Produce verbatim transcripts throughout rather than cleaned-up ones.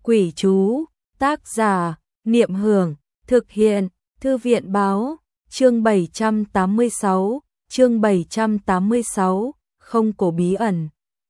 Quỷ chú, tác giả, Niệm Hưởng, thực hiện, Thư viện báo, chương bảy trăm tám mươi sáu, chương bảy trăm tám mươi sáu, không cổ bí ẩn.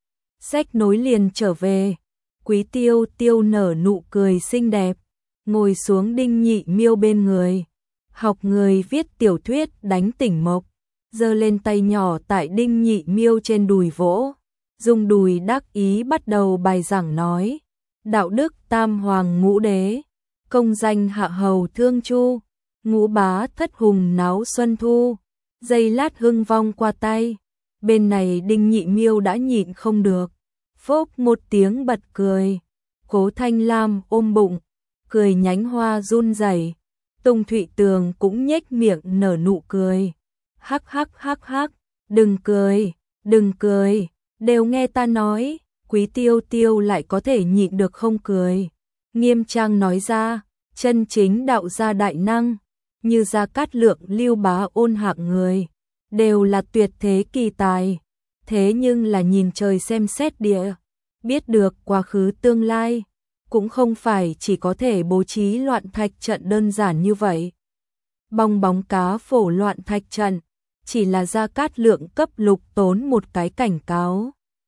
Sách nối liền trở về, Quý Tiêu Tiêu nở nụ cười xinh đẹp, ngồi xuống Đinh Nhị Miêu bên người, học người viết tiểu thuyết đánh tỉnh mộc, giơ lên tay nhỏ tại Đinh Nhị Miêu trên đùi vỗ, dùng đùi đắc ý bắt đầu bài giảng nói, đạo đức tam hoàng ngũ đế, công danh hạ hầu thương chu, ngũ bá thất hùng náo xuân thu, giây lát hưng vong qua tay, bên này Đinh Nhị Miêu đã nhịn không được, phốc một tiếng bật cười, Cố Thanh Lam ôm bụng, cười nhánh hoa run rẩy, Tùng Thụy Tường cũng nhếch miệng nở nụ cười, hắc hắc hắc hắc, đừng cười, đừng cười, đều nghe ta nói. Quý Tiêu Tiêu lại có thể nhịn được không cười, nghiêm trang nói ra, chân chính đạo gia đại năng, như Gia Cát Lượng, Lưu Bá Ôn hạng người, đều là tuyệt thế kỳ tài, thế nhưng là nhìn trời xem xét địa, biết được quá khứ tương lai, cũng không phải chỉ có thể bố trí loạn thạch trận đơn giản như vậy. Bong bóng cá phổ loạn thạch trận, chỉ là Gia Cát Lượng cấp Lục Tốn một cái cảnh cáo.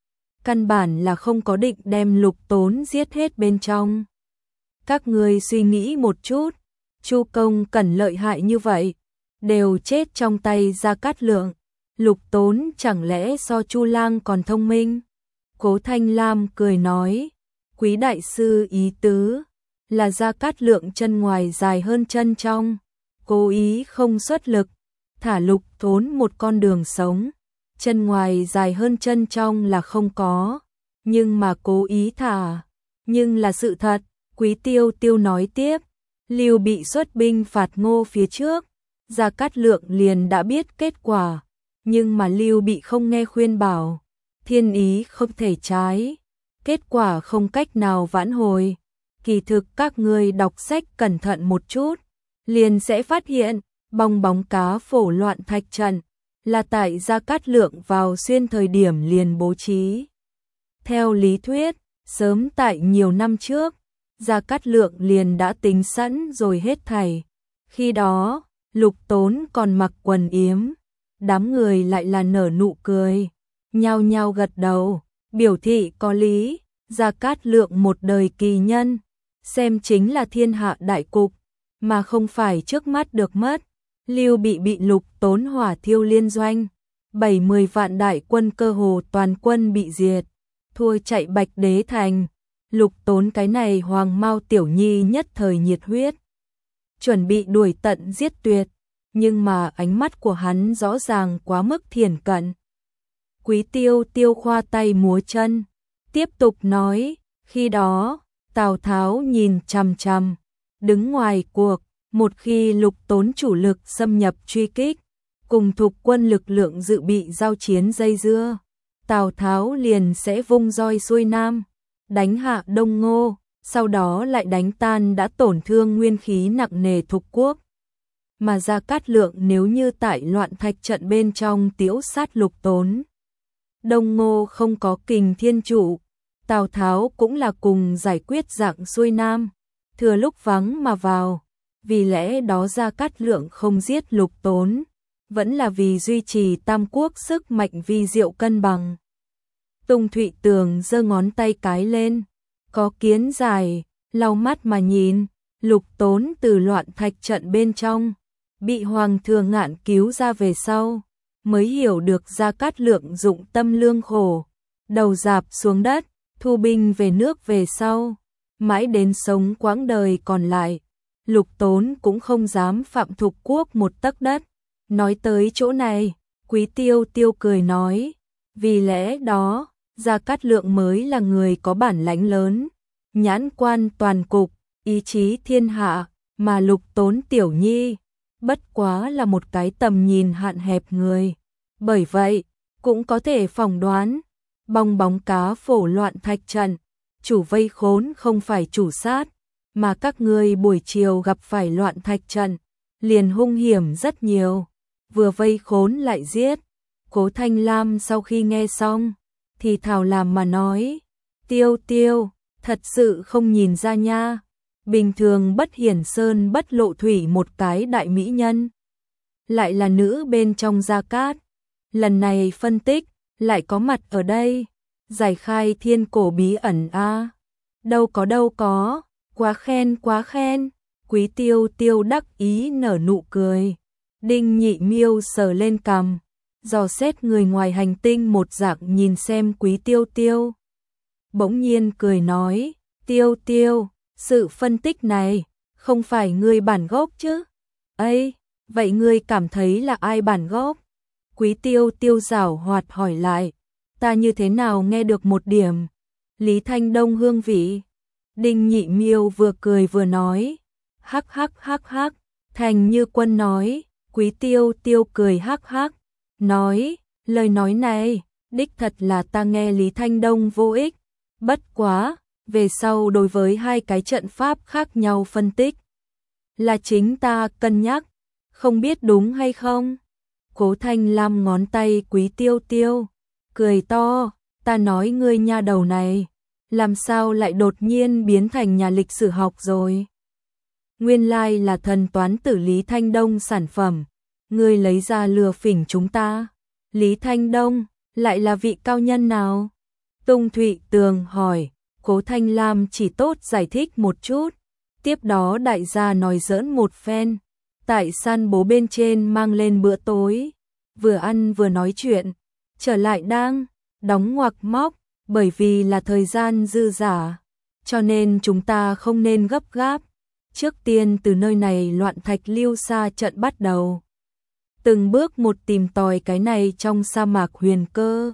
Căn bản là không có định đem Lục Tốn giết hết bên trong. Các ngươi suy nghĩ một chút, Chu Công Cẩn lợi hại như vậy, đều chết trong tay Gia Cát Lượng, Lục Tốn chẳng lẽ so Chu Lang còn thông minh? Cố Thanh Lam cười nói, Quý đại sư ý tứ là Gia Cát Lượng chân ngoài dài hơn chân trong, cố ý không xuất lực, thả Lục Tốn một con đường sống. Chân ngoài dài hơn chân trong là không có, nhưng mà cố ý thả, nhưng là sự thật. Quý Tiêu Tiêu nói tiếp, Lưu Bị xuất binh phạt Ngô phía trước, Gia Cát Lượng liền đã biết kết quả, nhưng mà Lưu Bị không nghe khuyên bảo, thiên ý không thể trái, kết quả không cách nào vãn hồi. Kỳ thực các ngươi đọc sách cẩn thận một chút, liền sẽ phát hiện, bong bóng cá phổ loạn thạch trận là tại Gia Cát Lượng vào xuyên thời điểm liền bố trí. Theo lý thuyết, sớm tại nhiều năm trước, Gia Cát Lượng liền đã tính sẵn rồi hết thảy. Khi đó, Lục Tốn còn mặc quần yếm, đám người lại là nở nụ cười, nhao nhao gật đầu, biểu thị có lý, Gia Cát Lượng một đời kỳ nhân, xem chính là thiên hạ đại cục, mà không phải trước mắt được mất. Lưu Bị bị Lục Tốn hỏa thiêu liên doanh, bảy mươi vạn đại quân cơ hồ toàn quân bị diệt, thua chạy Bạch Đế thành. Lục Tốn cái này hoàng mao tiểu nhi nhất thời nhiệt huyết, chuẩn bị đuổi tận giết tuyệt, nhưng mà ánh mắt của hắn rõ ràng quá mức thiển cận. Quý Tiêu Tiêu khoa tay múa chân, tiếp tục nói, khi đó, Tào Tháo nhìn chằm chằm, đứng ngoài cuộc. Một khi Lục Tốn chủ lực xâm nhập truy kích, cùng thục quân lực lượng dự bị giao chiến dây dưa, Tào Tháo liền sẽ vung roi xuôi nam, đánh hạ Đông Ngô, sau đó lại đánh tan đã tổn thương nguyên khí nặng nề thục quốc. Mà Gia Cát Lượng nếu như tại loạn thạch trận bên trong tiễu sát Lục Tốn, Đông Ngô không có Kình Thiên Trụ, Tào Tháo cũng là cùng giải quyết dạng xuôi nam, thừa lúc vắng mà vào. Vì lẽ đó Gia Cát Lượng không giết Lục Tốn, vẫn là vì duy trì tam quốc sức mạnh vi diệu cân bằng. Tùng Thụy Tường giơ ngón tay cái lên, có kiến dài, lau mắt mà nhìn, Lục Tốn từ loạn thạch trận bên trong, bị Hoàng Thừa Ngạn cứu ra về sau, mới hiểu được Gia Cát Lượng dụng tâm lương khổ, đầu rạp xuống đất, thu binh về nước về sau, mãi đến sống quãng đời còn lại. Lục Tốn cũng không dám phạm thục quốc một tấc đất. Nói tới chỗ này, Quý Tiêu Tiêu cười nói, vì lẽ đó, Gia Cát Lượng mới là người có bản lãnh lớn, nhãn quan toàn cục, ý chí thiên hạ, mà Lục Tốn tiểu nhi, bất quá là một cái tầm nhìn hạn hẹp người. Bởi vậy, cũng có thể phỏng đoán, bong bóng cá phổ loạn thạch trận, chủ vây khốn không phải chủ sát, mà các ngươi buổi chiều gặp phải loạn thạch trận, liền hung hiểm rất nhiều, vừa vây khốn lại giết. Cố Thanh Lam sau khi nghe xong, thì thào làm mà nói, Tiêu Tiêu, Thật sự không nhìn ra nha. Bình thường bất hiển sơn bất lộ thủy một cái đại mỹ nhân. Lại là nữ bên trong Gia Cát. Lần này phân tích, lại có mặt ở đây. Giải khai thiên cổ bí ẩn a. Đâu có đâu có, quá khen quá khen. Quý Tiêu Tiêu đắc ý nở nụ cười. Đinh Nhị Miêu sờ lên cằm, dò xét người ngoài hành tinh một dạng nhìn xem Quý Tiêu Tiêu. Bỗng nhiên cười nói, Tiêu Tiêu, sự phân tích này, không phải ngươi bản gốc chứ? Ây, vậy ngươi cảm thấy là ai bản gốc? Quý Tiêu Tiêu giảo hoạt hỏi lại, ta như thế nào nghe được một điểm? Lý Thanh Đông hương vị. Đinh Nhị Miêu vừa cười vừa nói, hắc hắc hắc hắc, Thành Như Quân nói. Quý Tiêu Tiêu cười hắc hắc, nói, lời nói này, đích thật là ta nghe Lý Thanh Đông vô ích, bất quá, về sau đối với hai cái trận pháp khác nhau phân tích, là chính ta cân nhắc, không biết đúng hay không? Cố Thanh Lam ngón tay Quý Tiêu Tiêu, cười to, ta nói ngươi nha đầu này, làm sao lại đột nhiên biến thành nhà lịch sử học rồi? Nguyên lai là thần toán tử Lý Thanh Đông sản phẩm, ngươi lấy ra lừa phỉnh chúng ta. Lý Thanh Đông, lại là vị cao nhân nào? Tung Thụy Tường hỏi, Cố Thanh Lam chỉ tốt giải thích một chút. Tiếp đó đại gia nói giỡn một phen, tại san bố bên trên mang lên bữa tối, vừa ăn vừa nói chuyện, trở lại đang đóng ngoặc móc, bởi vì là thời gian dư dả, cho nên chúng ta không nên gấp gáp. Trước tiên từ nơi này loạn thạch lưu xa trận bắt đầu. Từng bước một tìm tòi cái này trong sa mạc huyền cơ.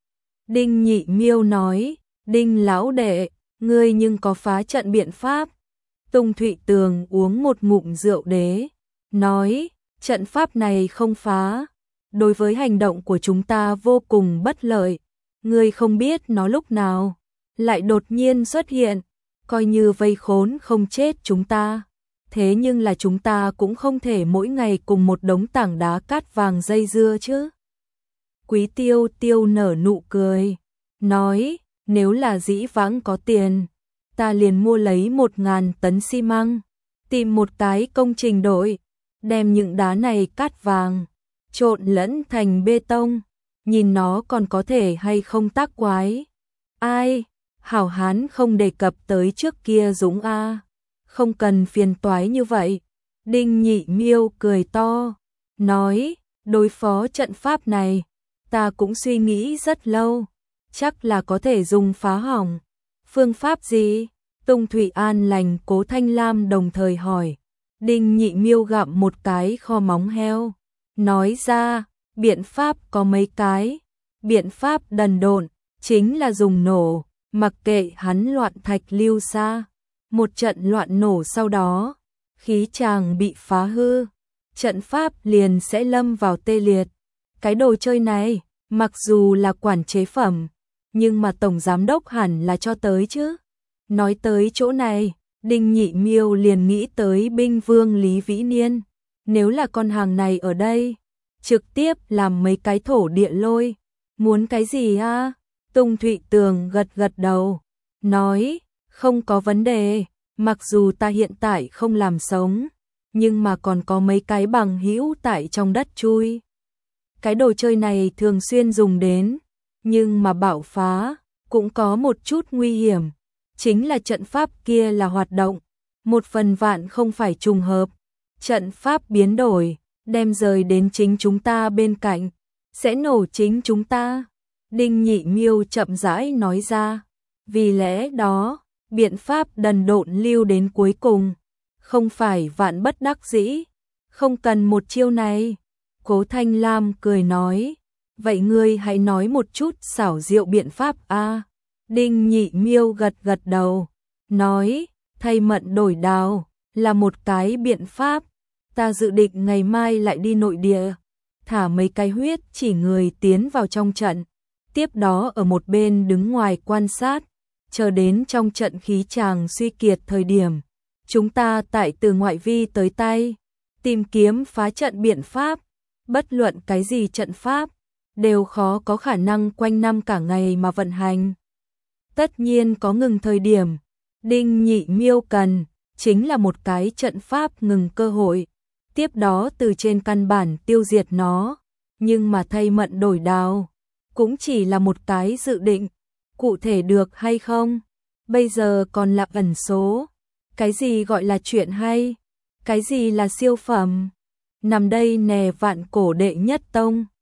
Đinh Nhị Miêu nói, Đinh lão đệ, ngươi nhưng có phá trận biện pháp. Tung Thụy Tường uống một ngụm rượu đế, nói, trận pháp này không phá, đối với hành động của chúng ta vô cùng bất lợi. Ngươi không biết nó lúc nào lại đột nhiên xuất hiện, coi như vây khốn không chết chúng ta. Thế nhưng là chúng ta cũng không thể mỗi ngày cùng một đống tảng đá cát vàng dây dưa chứ. Quý Tiêu Tiêu nở nụ cười, nói, nếu là dĩ vãng có tiền, ta liền mua lấy một ngàn tấn xi măng, tìm một cái công trình đội, đem những đá này cát vàng, trộn lẫn thành bê tông, nhìn nó còn có thể hay không tác quái. Ai, hảo hán không đề cập tới trước kia Dũng a. Không cần phiền toái như vậy. Đinh Nhị Miêu cười to, nói, đối phó trận pháp này, ta cũng suy nghĩ rất lâu, chắc là có thể dùng phá hỏng. Phương pháp gì? Tung Thụy An lành Cố Thanh Lam đồng thời hỏi. Đinh Nhị Miêu gặm một cái kho móng heo, nói ra, biện pháp có mấy cái. Biện pháp đần độn, chính là dùng nổ, mặc kệ hắn loạn thạch lưu xa. Một trận loạn nổ sau đó, khí tràng bị phá hư, trận pháp liền sẽ lâm vào tê liệt. Cái đồ chơi này, mặc dù là quản chế phẩm, nhưng mà tổng giám đốc hẳn là cho tới chứ. Nói tới chỗ này, Đinh Nhị Miêu liền nghĩ tới binh vương Lý Vĩ Niên. Nếu là con hàng này ở đây, trực tiếp làm mấy cái thổ địa lôi. Muốn cái gì a? Tung Thụy Tường gật gật đầu, nói, không có vấn đề, mặc dù ta hiện tại không làm sống, nhưng mà còn có mấy cái bằng hữu tại trong đất chui. Cái đồ chơi này thường xuyên dùng đến, nhưng mà bạo phá, cũng có một chút nguy hiểm. Chính là trận pháp kia là hoạt động, một phần vạn không phải trùng hợp. Trận pháp biến đổi, đem rời đến chính chúng ta bên cạnh, sẽ nổ chính chúng ta. Đinh Nhị Miêu chậm rãi nói ra, vì lẽ đó, biện pháp đần độn lưu đến cuối cùng, không phải vạn bất đắc dĩ, không cần một chiêu này. Cố Thanh Lam cười nói, vậy ngươi hãy nói một chút xảo diệu biện pháp a. Đinh Nhị Miêu gật gật đầu, nói, thay mận đổi đào, là một cái biện pháp, ta dự định ngày mai lại đi nội địa, thả mấy cái huyết chỉ người tiến vào trong trận, tiếp đó ở một bên đứng ngoài quan sát, chờ đến trong trận khí tràng suy kiệt thời điểm, chúng ta tại từ ngoại vi tới tay, tìm kiếm phá trận biện pháp, bất luận cái gì trận pháp, đều khó có khả năng quanh năm cả ngày mà vận hành. Tất nhiên có ngừng thời điểm, Đinh Nhị Miêu cần chính là một cái trận pháp ngừng cơ hội, tiếp đó từ trên căn bản tiêu diệt nó, nhưng mà thay mận đổi đao, cũng chỉ là một cái dự định, cụ thể được hay không, bây giờ còn là ẩn số. Cái gì gọi là chuyện hay? Cái gì là siêu phẩm? Nằm đây nè vạn cổ đệ nhất tông.